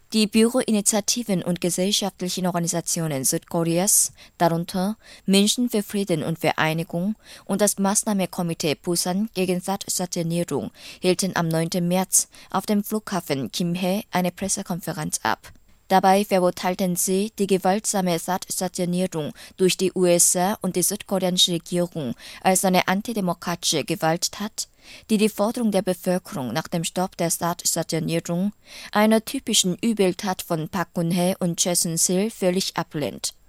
Die Bürgerinitiativen und gesellschaftlichen Organisationen Südkoreas, darunter München für Frieden und Vereinigung und das Maßnahmenkomitee Busan gegen Stadtstationierung, hielten am 9. März auf dem Flughafen Kimhae eine Pressekonferenz ab. Dabei verurteilten sie die gewaltsame Stadtstationierung durch die USA und die südkoreanische Regierung als eine antidemokratische Gewalttat, die die Forderung der Bevölkerung nach dem Stopp der Stadtstationierung, einer typischen Übeltat von Park Geun-hye und Choi Soon-sil, völlig ablehnt.